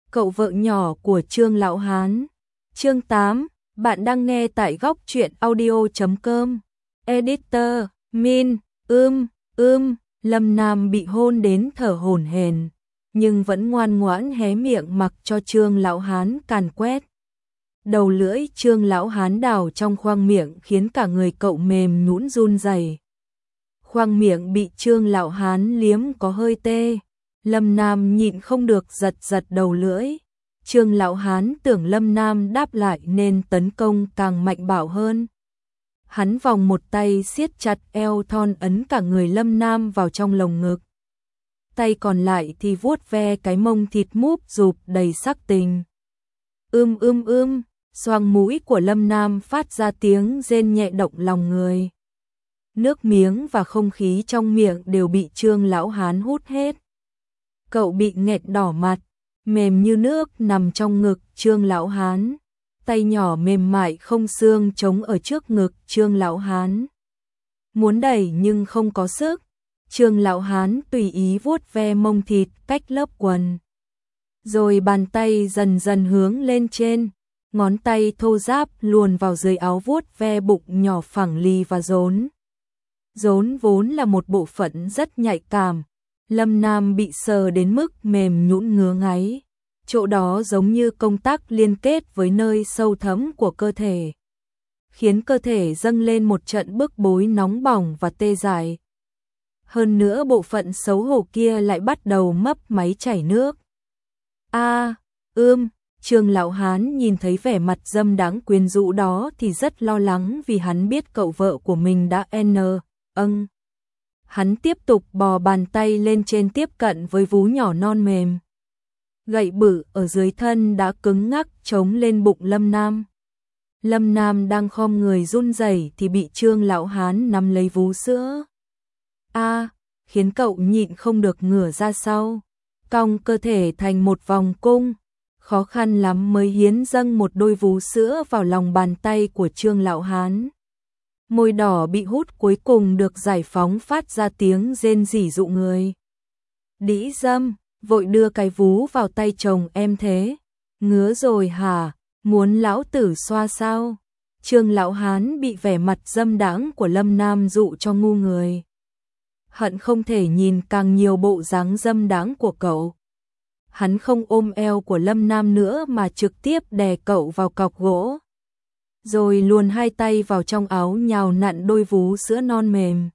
Cậu vợ nhỏ của Trương Lão Hán. Chương 8, bạn đang nghe tại góc truyện audio.com. Editor, Min, Lâm Nam bị hôn đến thở hổn hển, nhưng vẫn ngoan ngoãn hé miệng mặc cho Trương Lão Hán càn quét. Đầu lưỡi Trương Lão Hán đào trong khoang miệng khiến cả người cậu mềm nhũn run rẩy. Khoang miệng bị Trương Lão Hán liếm có hơi tê. Lâm Nam nhịn không được giật giật đầu lưỡi. Trương Lão Hán tưởng Lâm Nam đáp lại nên tấn công càng mạnh bạo hơn. Hắn vòng một tay siết chặt eo thon ấn cả người Lâm Nam vào trong lồng ngực. Tay còn lại thì vuốt ve cái mông thịt múp rụp đầy sắc tình. Xoang mũi của Lâm Nam phát ra tiếng rên nhẹ động lòng người. Nước miếng và không khí trong miệng đều bị Trương Lão Hán hút hết. Cậu bị nghẹt đỏ mặt, mềm như nước nằm trong ngực Trương Lão Hán. Tay nhỏ mềm mại không xương trống ở trước ngực Trương Lão Hán. Muốn đẩy nhưng không có sức. Trương Lão Hán tùy ý vuốt ve mông thịt cách lớp quần. Rồi bàn tay dần dần hướng lên trên. Ngón tay thô ráp luồn vào dưới áo vuốt ve bụng nhỏ phẳng lì và rốn. Rốn vốn là một bộ phận rất nhạy cảm. Lâm Nam bị sờ đến mức mềm nhũn ngứa ngáy. Chỗ đó giống như công tắc liên kết với nơi sâu thẳm của cơ thể, khiến cơ thể dâng lên một trận bức bối nóng bỏng và tê dại. Hơn nữa bộ phận xấu hổ kia lại bắt đầu mấp máy chảy nước. Trương Lão Hán nhìn thấy vẻ mặt dâm đáng quyến rũ đó thì rất lo lắng vì hắn biết cậu vợ của mình đã Hắn tiếp tục bò bàn tay lên trên tiếp cận với vú nhỏ non mềm. Gậy bự ở dưới thân đã cứng ngắc chống lên bụng Lâm Nam. Lâm Nam đang khom người run rẩy thì bị Trương Lão Hán nắm lấy vú sữa. Khiến cậu nhịn không được ngửa ra sau, cong cơ thể thành một vòng cung, khó khăn lắm mới hiến dâng một đôi vú sữa vào lòng bàn tay của Trương Lão Hán. Môi đỏ bị hút cuối cùng được giải phóng phát ra tiếng rên rỉ dụ người. Đĩ dâm, vội đưa cái vú vào tay chồng em thế. Ngứa rồi hả, muốn lão tử xoa sao? Trương Lão Hán bị vẻ mặt dâm đãng của Lâm Nam dụ cho ngu người. Hận không thể nhìn càng nhiều bộ dáng dâm đãng của cậu. Hắn không ôm eo của Lâm Nam nữa mà trực tiếp đè cậu vào cọc gỗ. Rồi luồn hai tay vào trong áo nhào nặn đôi vú sữa non mềm.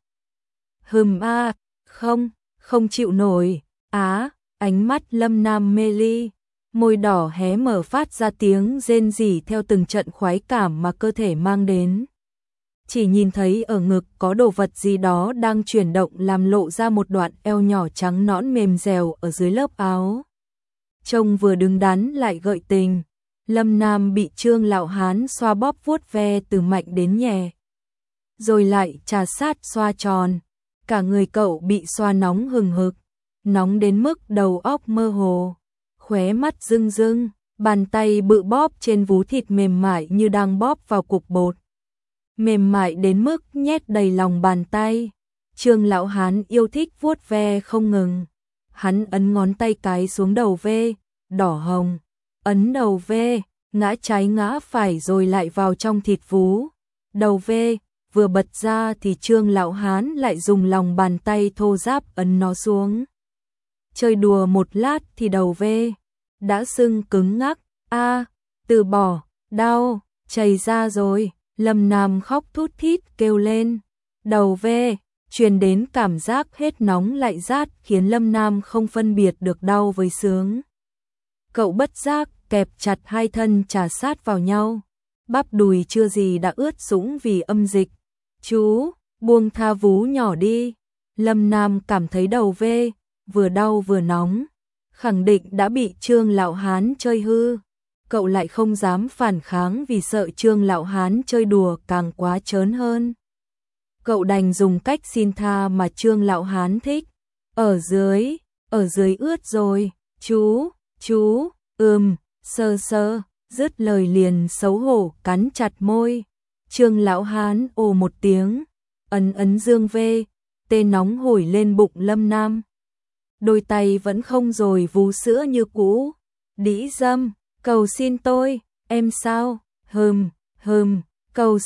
Không chịu nổi. Ánh mắt Lâm Nam mê ly, môi đỏ hé mở phát ra tiếng rên rỉ theo từng trận khoái cảm mà cơ thể mang đến. Chỉ nhìn thấy ở ngực có đồ vật gì đó đang chuyển động làm lộ ra một đoạn eo nhỏ trắng nõn mềm dẻo ở dưới lớp áo. Trông vừa đứng đắn lại gợi tình. Lâm Nam bị Trương Lão Hán xoa bóp vuốt ve từ mạnh đến nhẹ, rồi lại trà sát xoa tròn. Cả người cậu bị xoa nóng hừng hực, nóng đến mức đầu óc mơ hồ, khóe mắt rưng rưng, bàn tay bự bóp trên vú thịt mềm mại như đang bóp vào cục bột. Mềm mại đến mức nhét đầy lòng bàn tay. Trương Lão Hán yêu thích vuốt ve không ngừng. Hắn ấn ngón tay cái xuống đầu ve, đỏ hồng, ấn đầu ve, ngã trái ngã phải rồi lại vào trong thịt vú. Đầu ve vừa bật ra thì Trương Lão Hán lại dùng lòng bàn tay thô ráp ấn nó xuống. Chơi đùa một lát thì đầu ve đã sưng cứng ngắc. Từ bỏ, đau, chảy ra rồi. Lâm Nam khóc thút thít kêu lên. Đầu ve truyền đến cảm giác hết nóng lại rát khiến Lâm Nam không phân biệt được đau với sướng. Cậu bất giác kẹp chặt hai thân chà sát vào nhau. Bắp đùi chưa gì đã ướt sũng vì âm dịch. Chú, buông tha vú nhỏ đi. Lâm Nam cảm thấy đầu ve vừa đau vừa nóng, khẳng định đã bị Trương Lão Hán chơi hư. Cậu lại không dám phản kháng vì sợ Trương Lão Hán chơi đùa càng quá trớn hơn. Cậu đành dùng cách xin tha mà Trương Lão Hán thích. Ở dưới ướt rồi, chú, sơ, dứt lời liền xấu hổ cắn chặt môi. Trương Lão Hán ồ một tiếng, ấn dương ve, tê nóng hổi lên bụng Lâm Nam. Đôi tay vẫn không rồi vú sữa như cũ, Đĩ Dâm, cầu xin tôi, em sao? Cầu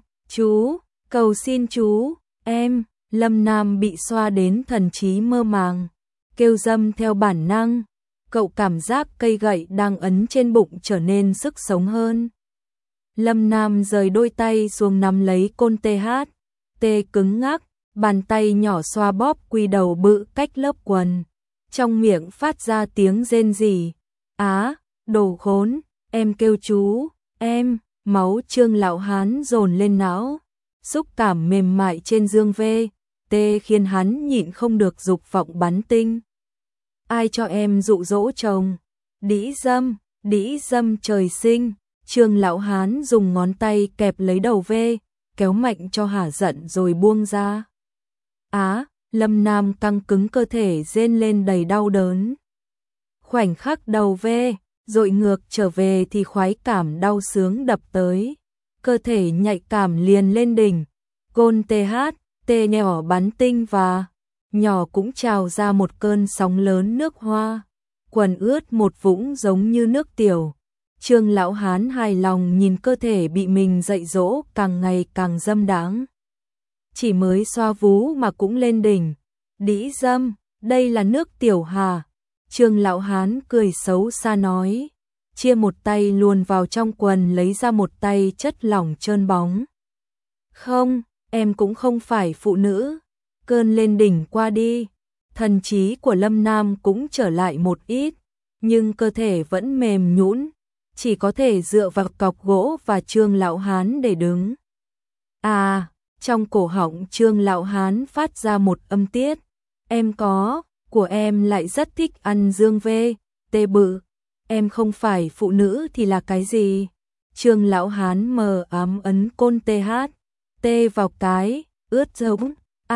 xin chú, em. Lâm Nam bị xoa đến thần trí mơ màng, kêu dâm theo bản năng. Cậu cảm giác cây gậy đang ấn trên bụng trở nên sức sống hơn. Lâm Nam rời đôi tay xuống nắm lấy côn TH, tê cứng ngắc, bàn tay nhỏ xoa bóp quy đầu bự cách lớp quần. Trong miệng phát ra tiếng rên rỉ. Á, đồ khốn, em kêu chú, em. Máu Trương Lão Hán dồn lên não. Xúc cảm mềm mại trên dương tê khiến hắn nhịn không được dục vọng bắn tinh. Ai cho em dụ dỗ chồng? Đĩ Dâm trời sinh. Trương Lão Hán dùng ngón tay kẹp lấy đầu kéo mạnh cho hả giận rồi buông ra. Á, Lâm Nam căng cứng cơ thể rên lên đầy đau đớn. Khoảnh khắc đầu dội ngược trở về thì khoái cảm đau sướng đập tới. Cơ thể nhạy cảm liền lên đỉnh. Côn tê nhỏ bắn tinh và nhỏ cũng trào ra một cơn sóng lớn nước hoa. Quần ướt một vũng giống như nước tiểu. Trương Lão Hán hài lòng nhìn cơ thể bị mình dạy dỗ càng ngày càng dâm đáng. Chỉ mới xoa vú mà cũng lên đỉnh. Đĩ Dâm, đây là nước tiểu hà. Trương Lão Hán cười xấu xa nói, chia một tay luồn vào trong quần lấy ra một tay chất lỏng trơn bóng. Không, em cũng không phải phụ nữ. Cơn lên đỉnh qua đi, thần trí của Lâm Nam cũng trở lại một ít, nhưng cơ thể vẫn mềm nhũn, chỉ có thể dựa vào cọc gỗ và Trương Lão Hán để đứng. À, trong cổ họng Trương Lão Hán phát ra một âm tiết. Em của em lại rất thích ăn dương tê bự. Em không phải phụ nữ thì là cái gì? Trương Lão Hán mờ ám ấn côn tê vào cái, ướt giống.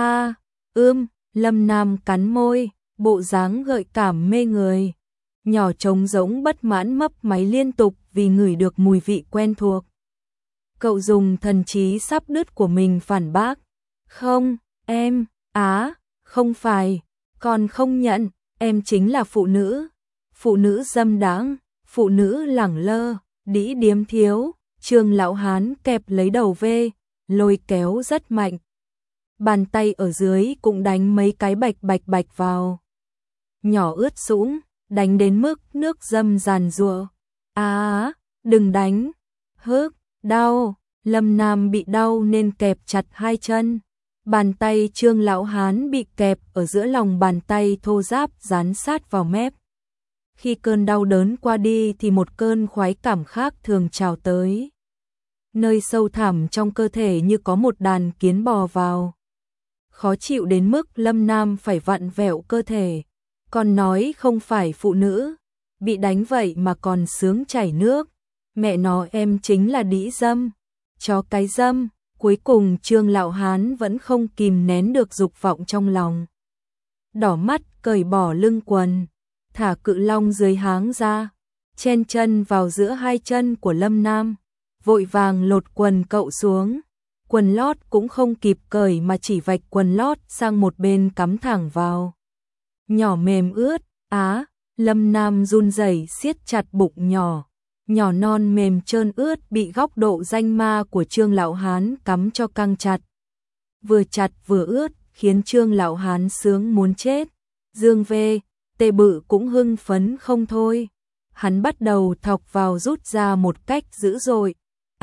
Lâm Nam cắn môi, bộ dáng gợi cảm mê người. Nhỏ trống rỗng bất mãn mấp máy liên tục vì ngửi được mùi vị quen thuộc. Cậu dùng thần trí sắp đứt của mình phản bác. Không, em, không phải, còn không nhận, em chính là phụ nữ dâm đáng, phụ nữ lẳng lơ, đĩ điếm thiếu. Trương Lão Hán kẹp lấy đầu lôi kéo rất mạnh. Bàn tay ở dưới cũng đánh mấy cái bạch vào. Nhỏ ướt sũng, đánh đến mức nước dâm giàn giụa. Đừng đánh. Đau. Lâm Nam bị đau nên kẹp chặt hai chân. Bàn tay Trương Lão Hán bị kẹp ở giữa lòng bàn tay thô ráp dán sát vào mép. Khi cơn đau đớn qua đi thì một cơn khoái cảm khác thường trào tới. Nơi sâu thẳm trong cơ thể như có một đàn kiến bò vào. Khó chịu đến mức Lâm Nam phải vặn vẹo cơ thể. Còn nói không phải phụ nữ, bị đánh vậy mà còn sướng chảy nước. Mẹ nó em chính là đĩ dâm, chó cái dâm. Cuối cùng Trương Lão Hán vẫn không kìm nén được dục vọng trong lòng. Đỏ mắt cởi bỏ lưng quần, thả cự long dưới háng ra, chen chân vào giữa hai chân của Lâm Nam, vội vàng lột quần cậu xuống. Quần lót cũng không kịp cởi mà chỉ vạch quần lót sang một bên cắm thẳng vào. Nhỏ mềm ướt, Lâm Nam run rẩy siết chặt bụng nhỏ. Nhỏ non mềm trơn ướt bị góc độ danh ma của Trương Lão Hán cắm cho căng chặt. Vừa chặt vừa ướt, khiến Trương Lão Hán sướng muốn chết. Dương tê bự cũng hưng phấn không thôi. Hắn bắt đầu thọc vào rút ra một cách dữ dội.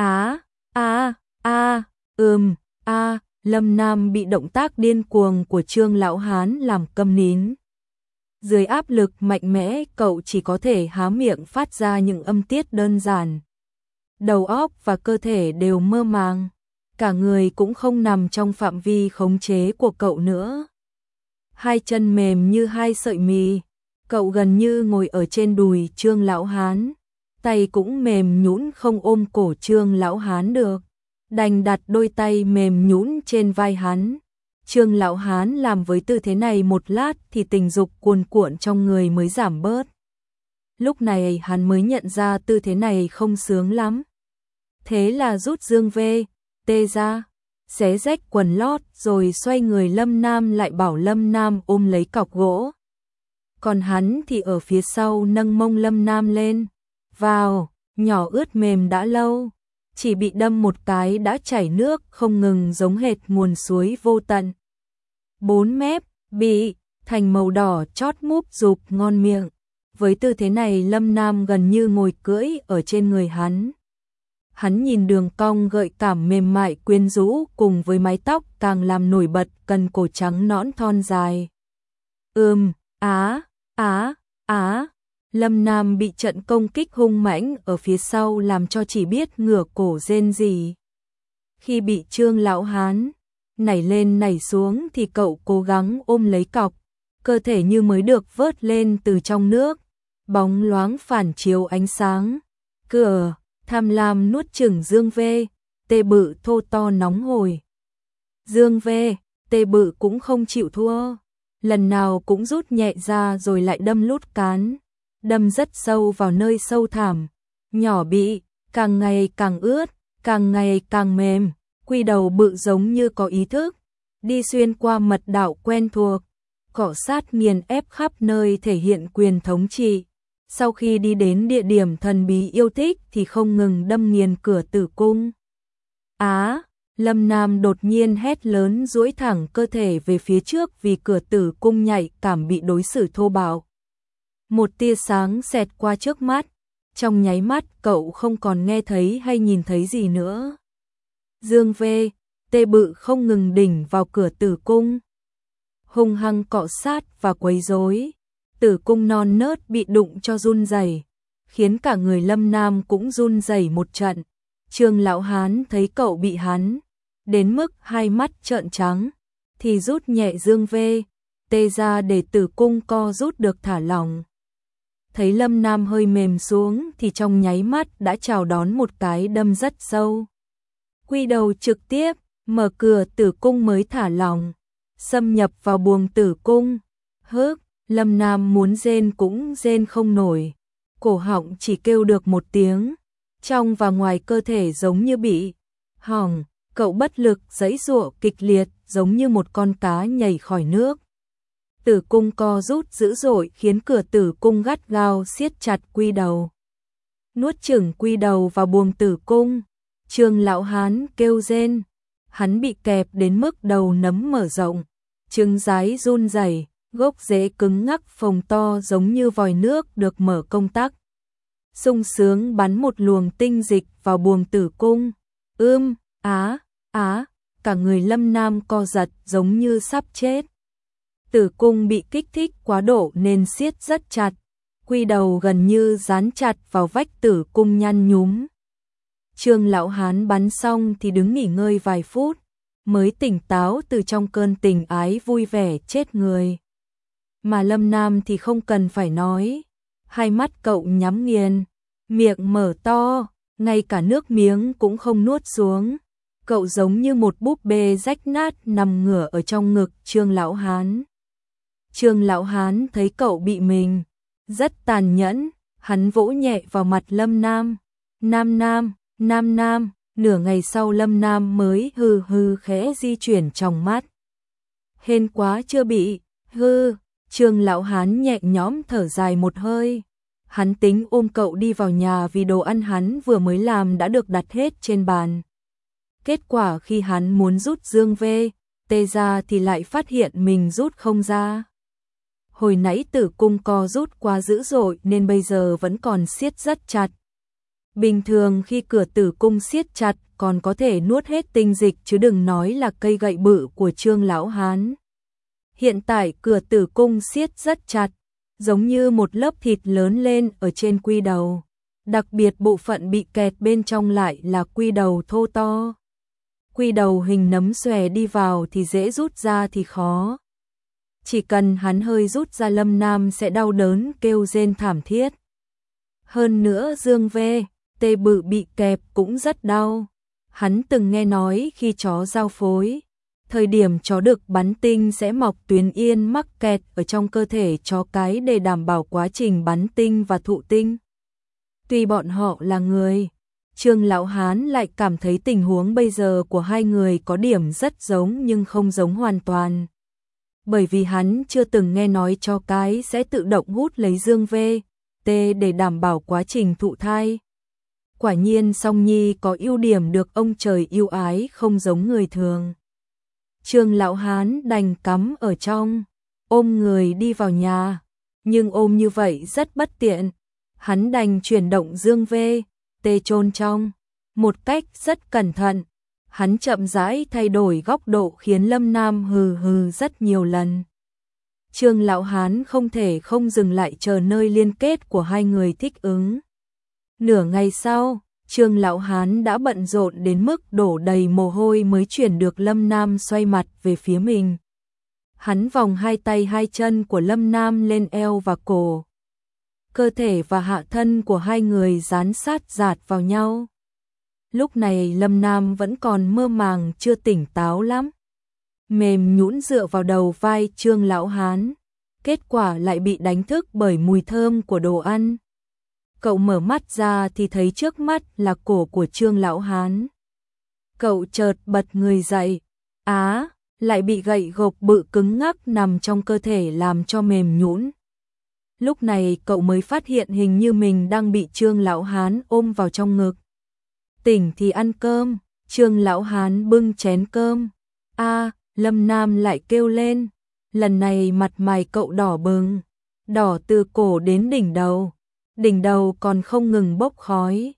Lâm Nam bị động tác điên cuồng của Trương Lão Hán làm câm nín. Dưới áp lực mạnh mẽ, cậu chỉ có thể há miệng phát ra những âm tiết đơn giản. Đầu óc và cơ thể đều mơ màng, cả người cũng không nằm trong phạm vi khống chế của cậu nữa. Hai chân mềm như hai sợi mì, cậu gần như ngồi ở trên đùi Trương Lão Hán, tay cũng mềm nhũn không ôm cổ Trương Lão Hán được, đành đặt đôi tay mềm nhũn trên vai hắn. Trương Lão Hán làm với tư thế này một lát thì tình dục cuồn cuộn trong người mới giảm bớt. Lúc này hắn mới nhận ra tư thế này không sướng lắm. Thế là rút dương tê ra, xé rách quần lót rồi xoay người Lâm Nam lại bảo Lâm Nam ôm lấy cọc gỗ. còn hắn thì ở phía sau nâng mông Lâm Nam lên. Vào, nhỏ ướt mềm đã lâu, chỉ bị đâm một cái đã chảy nước không ngừng giống hệt nguồn suối vô tận. 4 mép, bị, thành màu đỏ chót múp rụp ngon miệng. Với tư thế này Lâm Nam gần như ngồi cưỡi ở trên người hắn. Hắn nhìn đường cong gợi cảm mềm mại quyến rũ cùng với mái tóc càng làm nổi bật cần cổ trắng nõn thon dài. Á, Lâm Nam bị trận công kích hung mãnh ở phía sau làm cho chỉ biết ngửa cổ rên rỉ. Khi bị Trương lão hán nảy lên nảy xuống thì cậu cố gắng ôm lấy cọc, cơ thể như mới được vớt lên từ trong nước, bóng loáng phản chiếu ánh sáng. Cửa, tham lam nuốt chửng Dương Vê, Tê Bự thô to nóng hổi. Dương Vê, Tê Bự cũng không chịu thua, lần nào cũng rút nhẹ ra rồi lại đâm lút cán, đâm rất sâu vào nơi sâu thẳm. Nhỏ bị, càng ngày càng ướt, càng ngày càng mềm, quy đầu bự giống như có ý thức, đi xuyên qua mật đạo quen thuộc, cọ sát nghiền ép khắp nơi thể hiện quyền thống trị. Sau khi đi đến địa điểm thần bí yêu thích thì không ngừng đâm nghiền cửa tử cung. Lâm Nam đột nhiên hét lớn duỗi thẳng cơ thể về phía trước vì cửa tử cung nhạy cảm bị đối xử thô bạo. Một tia sáng xẹt qua trước mắt, trong nháy mắt cậu không còn nghe thấy hay nhìn thấy gì nữa. Dương Vê, Tê Bự không ngừng đỉnh vào cửa tử cung, hung hăng cọ sát và quấy rối. Tử cung non nớt bị đụng cho run rẩy, khiến cả người Lâm Nam cũng run rẩy một trận. Trương lão hán thấy cậu bị hắn đến mức hai mắt trợn trắng, thì rút nhẹ Dương Vê, Tê ra để tử cung co rút được thả lỏng. Thấy Lâm Nam hơi mềm xuống thì trong nháy mắt đã chào đón một cái đâm rất sâu. Quy đầu trực tiếp, mở cửa tử cung mới thả lỏng, xâm nhập vào buồng tử cung. Lâm Nam muốn rên cũng rên không nổi, cổ họng chỉ kêu được một tiếng, trong và ngoài cơ thể giống như bị hỏng, cậu bất lực giãy giụa kịch liệt giống như một con cá nhảy khỏi nước. Tử cung co rút dữ dội khiến cửa tử cung gắt gao siết chặt quy đầu. Nuốt chửng quy đầu vào buồng tử cung, Trương lão hán kêu rên, hắn bị kẹp đến mức đầu nấm mở rộng, trứng giái run rẩy, gốc rễ cứng ngắc phồng to giống như vòi nước được mở công tắc. Sung sướng bắn một luồng tinh dịch vào buồng tử cung. Cả người Lâm Nam co giật giống như sắp chết. Tử cung bị kích thích quá độ nên siết rất chặt, quy đầu gần như dán chặt vào vách tử cung nhăn nhúm. Trương lão hán bắn xong thì đứng nghỉ ngơi vài phút, mới tỉnh táo từ trong cơn tình ái vui vẻ chết người. Mà Lâm Nam thì không cần phải nói, hai mắt cậu nhắm nghiền, miệng mở to, ngay cả nước miếng cũng không nuốt xuống. Cậu giống như một búp bê rách nát nằm ngửa ở trong ngực Trương lão hán. Trương lão hán thấy cậu bị mình rất tàn nhẫn, hắn vỗ nhẹ vào mặt Lâm Nam. Nam, nửa ngày sau Lâm Nam mới hừ hừ khẽ di chuyển trong mắt. Hên quá chưa bị Trương lão hán nhẹ nhõm thở dài một hơi. Hắn tính ôm cậu đi vào nhà vì đồ ăn hắn vừa mới làm đã được đặt hết trên bàn. Kết quả khi hắn muốn rút Dương Vê, Tê ra thì lại phát hiện mình rút không ra. Hồi nãy tử cung co rút quá dữ dội nên bây giờ vẫn còn siết rất chặt. Bình thường khi cửa tử cung siết chặt còn có thể nuốt hết tinh dịch chứ đừng nói là cây gậy bự của Trương lão hán. Hiện tại cửa tử cung siết rất chặt, giống như một lớp thịt lớn lên ở trên quy đầu. Đặc biệt bộ phận bị kẹt bên trong lại là quy đầu thô to. Quy đầu hình nấm xòe đi vào thì dễ rút ra thì khó. Chỉ cần hắn hơi rút ra Lâm Nam sẽ đau đớn kêu rên thảm thiết. Hơn nữa Dương Vê, Tê Bự bị kẹp cũng rất đau. Hắn từng nghe nói khi chó giao phối, thời điểm chó đực bắn tinh sẽ mọc tuyến yên mắc kẹt ở trong cơ thể chó cái để đảm bảo quá trình bắn tinh và thụ tinh. Tuy bọn họ là người, Trương lão hán lại cảm thấy tình huống bây giờ của hai người có điểm rất giống nhưng không giống hoàn toàn. bởi vì hắn chưa từng nghe nói chó cái sẽ tự động hút lấy dương VT để đảm bảo quá trình thụ thai. Quả nhiên Song Nhi có ưu điểm được ông trời yêu ái không giống người thường. Trương lão hán đành cắm ở trong, ôm người đi vào nhà, nhưng ôm như vậy rất bất tiện. Hắn đành chuyển động dương VT chôn trong, một cách rất cẩn thận. Hắn chậm rãi thay đổi góc độ khiến Lâm Nam hừ hừ rất nhiều lần. Trương lão hán không thể không dừng lại chờ nơi liên kết của hai người thích ứng. Nửa ngày sau, Trương lão hán đã bận rộn đến mức đổ đầy mồ hôi mới chuyển được Lâm Nam xoay mặt về phía mình. Hắn vòng hai tay hai chân của Lâm Nam lên eo và cổ. Cơ thể và hạ thân của hai người dán sát dạt vào nhau. Lúc này Lâm Nam vẫn còn mơ màng chưa tỉnh táo lắm. Mềm nhũn dựa vào đầu vai Trương lão hán. Kết quả lại bị đánh thức bởi mùi thơm của đồ ăn. Cậu mở mắt ra thì thấy trước mắt là cổ của Trương lão hán. Cậu chợt bật người dậy. Lại bị gậy gộc bự cứng ngắc nằm trong cơ thể làm cho mềm nhũn. Lúc này cậu mới phát hiện hình như mình đang bị Trương lão hán ôm vào trong ngực. Tỉnh thì ăn cơm, Trương lão hán bưng chén cơm. Lâm Nam lại kêu lên. Lần này mặt mày cậu đỏ bừng, đỏ từ cổ đến đỉnh đầu. Đỉnh đầu còn không ngừng bốc khói.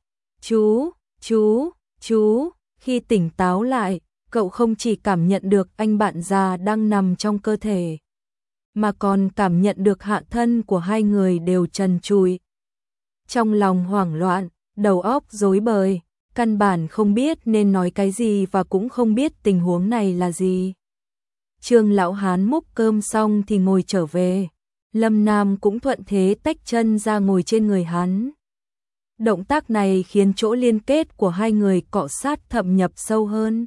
Chú, khi tỉnh táo lại, cậu không chỉ cảm nhận được anh bạn già đang nằm trong cơ thể, mà còn cảm nhận được hạ thân của hai người đều trần trụi. Trong lòng hoảng loạn, đầu óc rối bời, căn bản không biết nên nói cái gì và cũng không biết tình huống này là gì. Trương lão hán múc cơm xong thì ngồi trở về. Lâm Nam cũng thuận thế tách chân ra ngồi trên người hắn. Động tác này khiến chỗ liên kết của hai người cọ sát thâm nhập sâu hơn.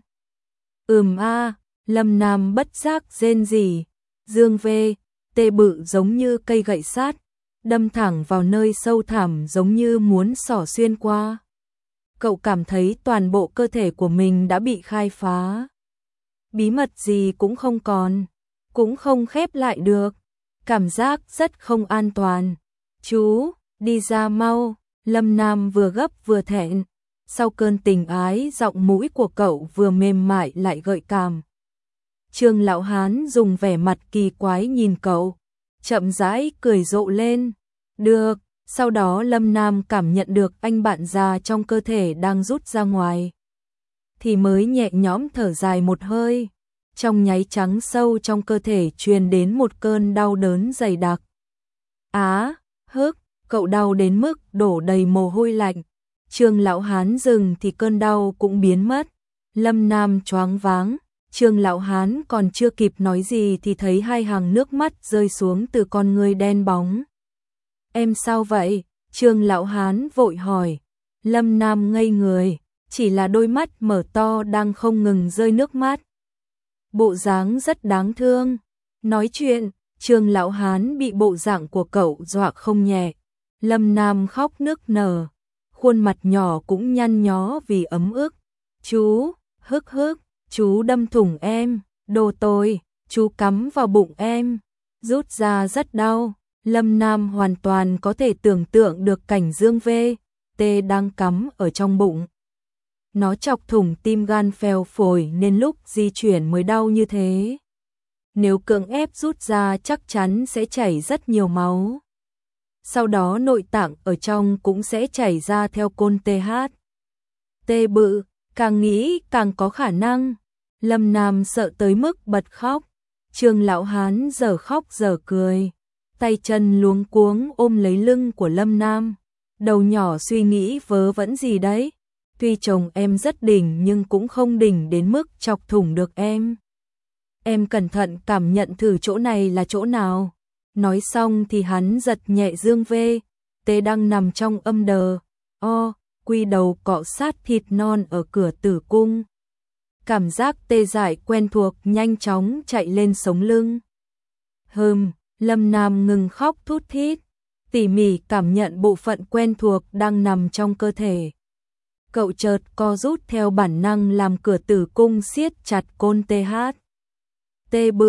Lâm Nam bất giác rên rỉ. Dương VT bự giống như cây gậy sắt, đâm thẳng vào nơi sâu thẳm giống như muốn xỏ xuyên qua. Cậu cảm thấy toàn bộ cơ thể của mình đã bị khai phá. Bí mật gì cũng không còn, cũng không khép lại được. Cảm giác rất không an toàn. Chú, đi ra mau. Lâm Nam vừa gấp vừa thẹn. Sau cơn tình ái, giọng mũi của cậu vừa mềm mại lại gợi cảm. Trương lão hán dùng vẻ mặt kỳ quái nhìn cậu, chậm rãi cười rộ lên. Được. Sau đó Lâm Nam cảm nhận được anh bạn già trong cơ thể đang rút ra ngoài, thì mới nhẹ nhõm thở dài một hơi. Trong nháy trắng sâu trong cơ thể truyền đến một cơn đau đớn dày đặc. Cậu đau đến mức đổ đầy mồ hôi lạnh. Trương lão hán dừng thì cơn đau cũng biến mất. Lâm Nam choáng váng. Trương lão hán còn chưa kịp nói gì thì thấy hai hàng nước mắt rơi xuống từ con ngươi đen bóng. Em sao vậy? Trương lão hán vội hỏi. Lâm Nam ngây người, chỉ là đôi mắt mở to đang không ngừng rơi nước mắt. Bộ dáng rất đáng thương. Nói chuyện, Trương lão hán bị bộ dạng của cậu dọa không nhẹ. Lâm Nam khóc nức nở, khuôn mặt nhỏ cũng nhăn nhó vì ấm ức. Chú, chú đâm thủng em, đồ tồi, chú cắm vào bụng em, rút ra rất đau. Lâm Nam hoàn toàn có thể tưởng tượng được cảnh Dương VT đang cắm ở trong bụng. Nó chọc thủng tim gan phèo phổi nên lúc di chuyển mới đau như thế. Nếu cưỡng ép rút ra chắc chắn sẽ chảy rất nhiều máu. Sau đó nội tạng ở trong cũng sẽ chảy ra theo côn TH. Tê bự, càng nghĩ càng có khả năng. Lâm Nam sợ tới mức bật khóc. Trương lão hán giờ khóc giờ cười, tay chân luống cuống ôm lấy lưng của Lâm Nam. Đầu nhỏ suy nghĩ vớ vẩn gì đấy. Tuy chồng em rất đỉnh nhưng cũng không đỉnh đến mức chọc thủng được em. Em cẩn thận cảm nhận thử chỗ này là chỗ nào. Nói xong thì hắn giật nhẹ Dương VT đang nằm trong âm đờ. Quy đầu cọ sát thịt non ở cửa tử cung. Cảm giác tê dại quen thuộc nhanh chóng chạy lên sống lưng. Lâm Nam ngừng khóc thút thít, tỉ mỉ cảm nhận bộ phận quen thuộc đang nằm trong cơ thể. Cậu chợt co rút theo bản năng làm cửa tử cung siết chặt côn TH. Tê bự,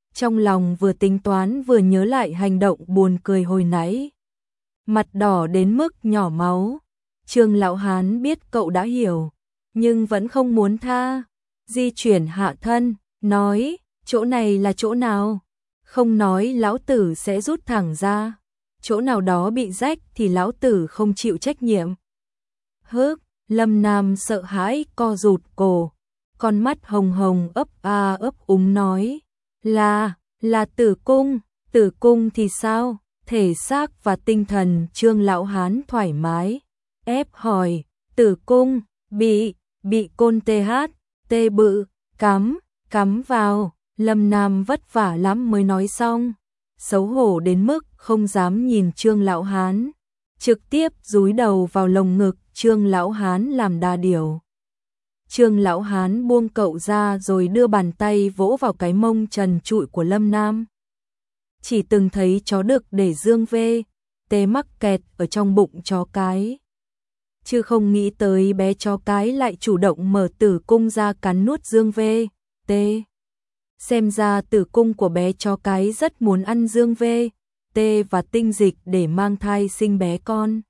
trong lòng vừa tính toán vừa nhớ lại hành động buồn cười hồi nãy. Mặt đỏ đến mức nhỏ máu. Trương lão hán biết cậu đã hiểu, nhưng vẫn không muốn tha. Di chuyển hạ thân, nói, chỗ này là chỗ nào? Không nói lão tử sẽ rút thẳng ra. Chỗ nào đó bị rách thì lão tử không chịu trách nhiệm. Hức, Lâm Nam sợ hãi co rụt cổ, con mắt hồng hồng ấp a ấp úng nói, là tử cung thì sao? Thể xác và tinh thần Trương lão hán thoải mái, ép hỏi, tử cung, bị côn tê bự, cắm vào. Lâm Nam vất vả lắm mới nói xong, xấu hổ đến mức không dám nhìn Trương lão hán, trực tiếp dúi đầu vào lồng ngực Trương lão hán làm đà điểu. Trương lão hán buông cậu ra rồi đưa bàn tay vỗ vào cái mông trần trụi của Lâm Nam. Chỉ từng thấy chó đực để dương vê, tê mắc kẹt ở trong bụng chó cái, chứ không nghĩ tới bé chó cái lại chủ động mở tử cung ra cắn nuốt dương vê, tê. Xem ra tử cung của bé chó cái rất muốn ăn dương vê, tê và tinh dịch để mang thai sinh bé con.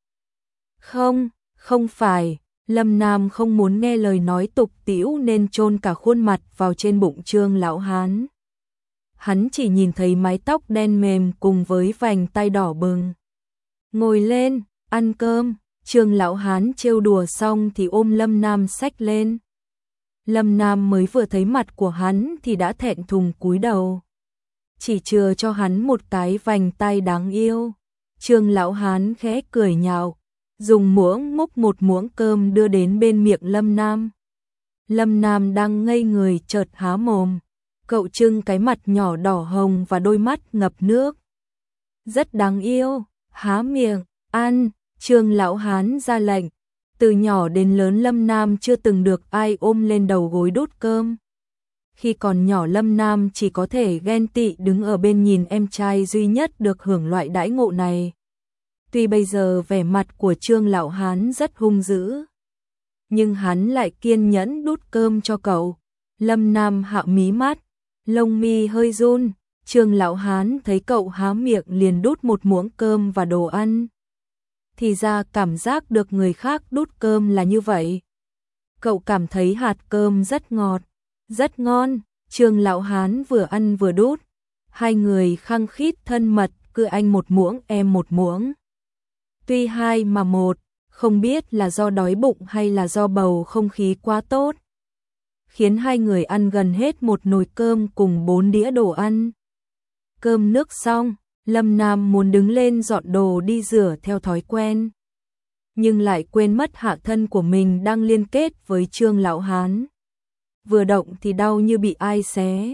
Không phải, Lâm Nam không muốn nghe lời nói tục tĩu nên chôn cả khuôn mặt vào trên bụng Trương lão hán. Hắn chỉ nhìn thấy mái tóc đen mềm cùng với vành tay đỏ bừng. Ngồi lên, ăn cơm. Trương lão hán trêu đùa xong thì ôm Lâm Nam xách lên. Lâm Nam mới vừa thấy mặt của hắn thì đã thẹn thùng cúi đầu. Chỉ chừa cho hắn một cái vành tay đáng yêu. Trương lão hán khẽ cười nhạo, dùng muỗng múc một muỗng cơm đưa đến bên miệng Lâm Nam. Lâm Nam đang ngây người chợt há mồm. Cậu trưng cái mặt nhỏ đỏ hồng và đôi mắt ngập nước. Rất đáng yêu, há miệng, ăn. Trương lão hán ra lệnh. Từ nhỏ đến lớn Lâm Nam chưa từng được ai ôm lên đầu gối đút cơm. Khi còn nhỏ Lâm Nam chỉ có thể ghen tị đứng ở bên nhìn em trai duy nhất được hưởng loại đãi ngộ này. Tuy bây giờ vẻ mặt của Trương lão hán rất hung dữ, nhưng hắn lại kiên nhẫn đút cơm cho cậu. Lâm Nam hạ mí mắt, lông mi hơi run. Trương lão hán thấy cậu há miệng liền đút một muỗng cơm và đồ ăn. Thì ra cảm giác được người khác đút cơm là như vậy. Cậu cảm thấy hạt cơm rất ngọt, rất ngon. Trương lão hán vừa ăn vừa đút. Hai người khăng khít thân mật, cứ anh một muỗng em một muỗng. Tuy hai mà một, không biết là do đói bụng hay là do bầu không khí quá tốt, khiến hai người ăn gần hết một nồi cơm cùng 4 đĩa đồ ăn. Cơm nước xong, Lâm Nam muốn đứng lên dọn đồ đi rửa theo thói quen, nhưng lại quên mất hạ thân của mình đang liên kết với Trương lão hán. Vừa động thì đau như bị ai xé.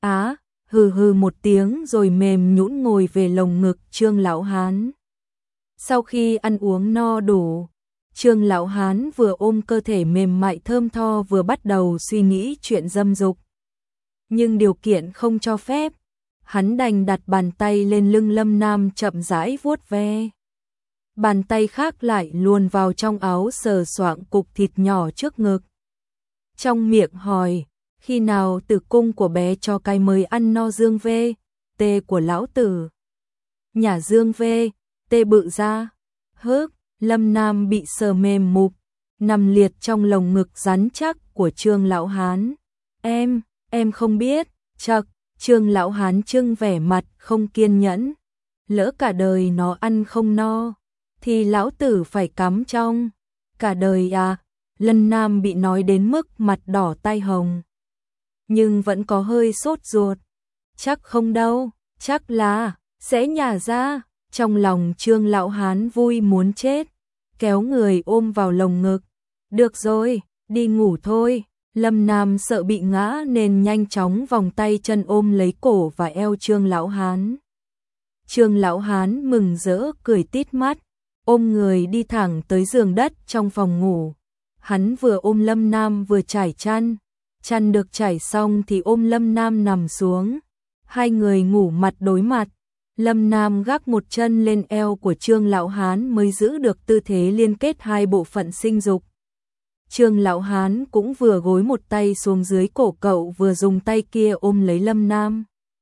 Hừ một tiếng rồi mềm nhũn ngồi về lồng ngực Trương lão hán. Sau khi ăn uống no đủ, Trương lão hán vừa ôm cơ thể mềm mại thơm tho vừa bắt đầu suy nghĩ chuyện dâm dục. Nhưng điều kiện không cho phép, hắn đành đặt bàn tay lên lưng Lâm Nam chậm rãi vuốt ve. Bàn tay khác lại luồn vào trong áo sờ soạng cục thịt nhỏ trước ngực. Trong miệng hỏi, khi nào tử cung của bé cho cái mới ăn no dương vê, tê của lão tử. Nhả dương vê, tê bự ra. Hức, Lâm Nam bị sờ mềm mục, nằm liệt trong lồng ngực rắn chắc của Trương lão hán. Em không biết. Chậc, Trương lão hán trưng vẻ mặt không kiên nhẫn. Lỡ cả đời nó ăn không no, thì lão tử phải cắm trong. Cả đời à? Lâm Nam bị nói đến mức mặt đỏ tai hồng, nhưng vẫn có hơi sốt ruột. Chắc không đâu, chắc là sẽ nhả ra. Trong lòng Trương lão hán vui muốn chết, kéo người ôm vào lồng ngực. Được rồi, đi ngủ thôi. Lâm Nam sợ bị ngã nên nhanh chóng vòng tay chân ôm lấy cổ và eo Trương lão hán. Trương lão hán mừng rỡ cười tít mắt, ôm người đi thẳng tới giường đất trong phòng ngủ. Hắn vừa ôm Lâm Nam vừa trải chăn. Chăn được trải xong thì ôm Lâm Nam nằm xuống. Hai người ngủ mặt đối mặt. Lâm Nam gác một chân lên eo của Trương lão hán mới giữ được tư thế liên kết hai bộ phận sinh dục. Trương lão hán cũng vừa gối một tay xuống dưới cổ cậu vừa dùng tay kia ôm lấy Lâm Nam.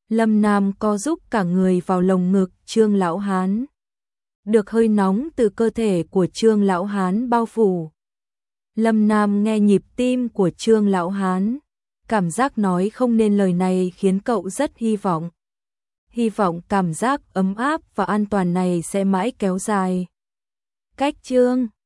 Lâm Nam co giúp cả người vào lồng ngực Trương Lão Hán. Được hơi nóng từ cơ thể của Trương Lão Hán bao phủ. Lâm Nam nghe nhịp tim của Trương Lão Hán. Cảm giác nói không nên lời này khiến cậu rất hy vọng. Hy vọng cảm giác ấm áp và an toàn này sẽ mãi kéo dài. Cách Trương